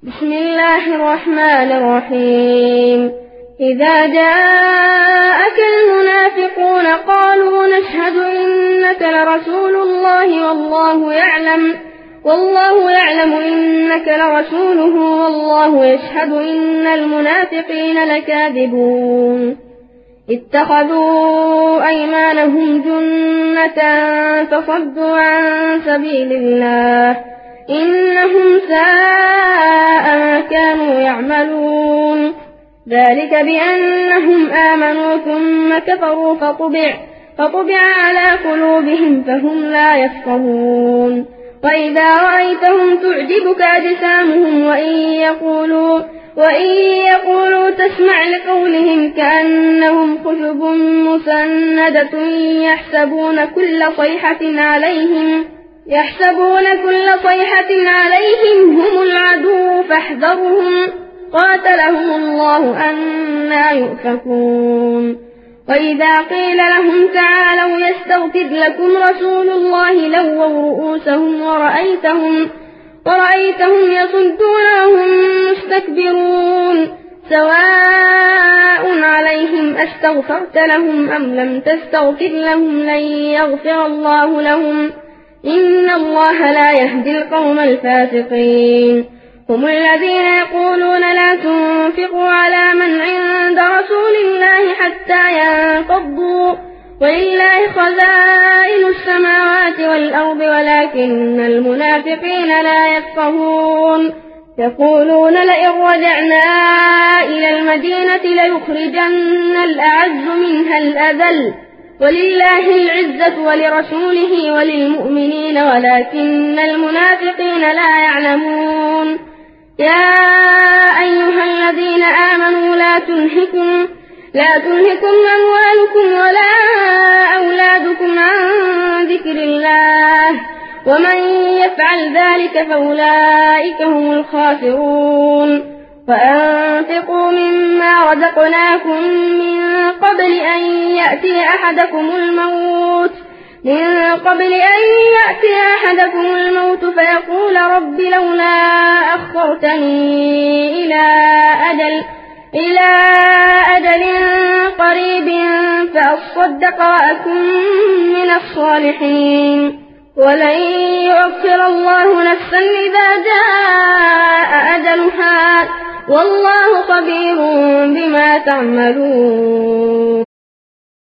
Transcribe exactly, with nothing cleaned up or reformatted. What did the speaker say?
بسم الله الرحمن الرحيم إذا جاءك المنافقون قالوا نشهد إنك لرسول الله والله يعلم والله يعلم إنك لرسوله والله يشهد إن المنافقين لكاذبون اتخذوا أيمانهم جنة فصدوا عن سبيل الله إنهم ساء ما كانوا يعملون ذلك بأنهم آمنوا ثم كفروا فطبع, فطبع على قلوبهم فهم لا يفقهون وإذا رأيتهم تعجبك أجسامهم وإن يقولوا, وإن يقولوا تسمع لقولهم كأنهم خشب مسندة يحسبون كل صيحة عليهم يحسبون كل صيحة عليهم هم العدو فاحذرهم قاتلهم الله أنى يؤفكون وإذا قيل لهم تعالوا يستغفر لكم رسول الله لووا رؤوسهم ورأيتهم, ورأيتهم يصدون وهم مستكبرون سواء عليهم أستغفرت لهم أم لم تستغفر لهم لن يغفر الله لهم إن الله لا يهدي القوم الفاسقين هم الذين يقولون لا تنفقوا على من عند رسول الله حتى ينفضوا ولله خزائن السماوات والأرض ولكن المنافقين لا يفقهون يقولون لئن رجعنا إلى المدينة ليخرجن الأعز منها الأذل ولله العزة ولرسوله وللمؤمنين ولكن المنافقين لا يعلمون يا أيها الذين آمنوا لا تلهكم لا تلهكم أموالكم ولا أولادكم عن ذكر الله ومن يفعل ذلك فأولئك هم الخاسرون وأنفقوا مما رزقناكم من قبل أن يأتي أحدكم الموت من قبل أن يأتي أحدكم الموت فيقول رب لولا أخرتني إلى أجل إلى أجل قريب فأصدق وأكن من الصالحين ولن يؤخر الله نفسا إذا جاء أجلها والله خبير بما تعملون.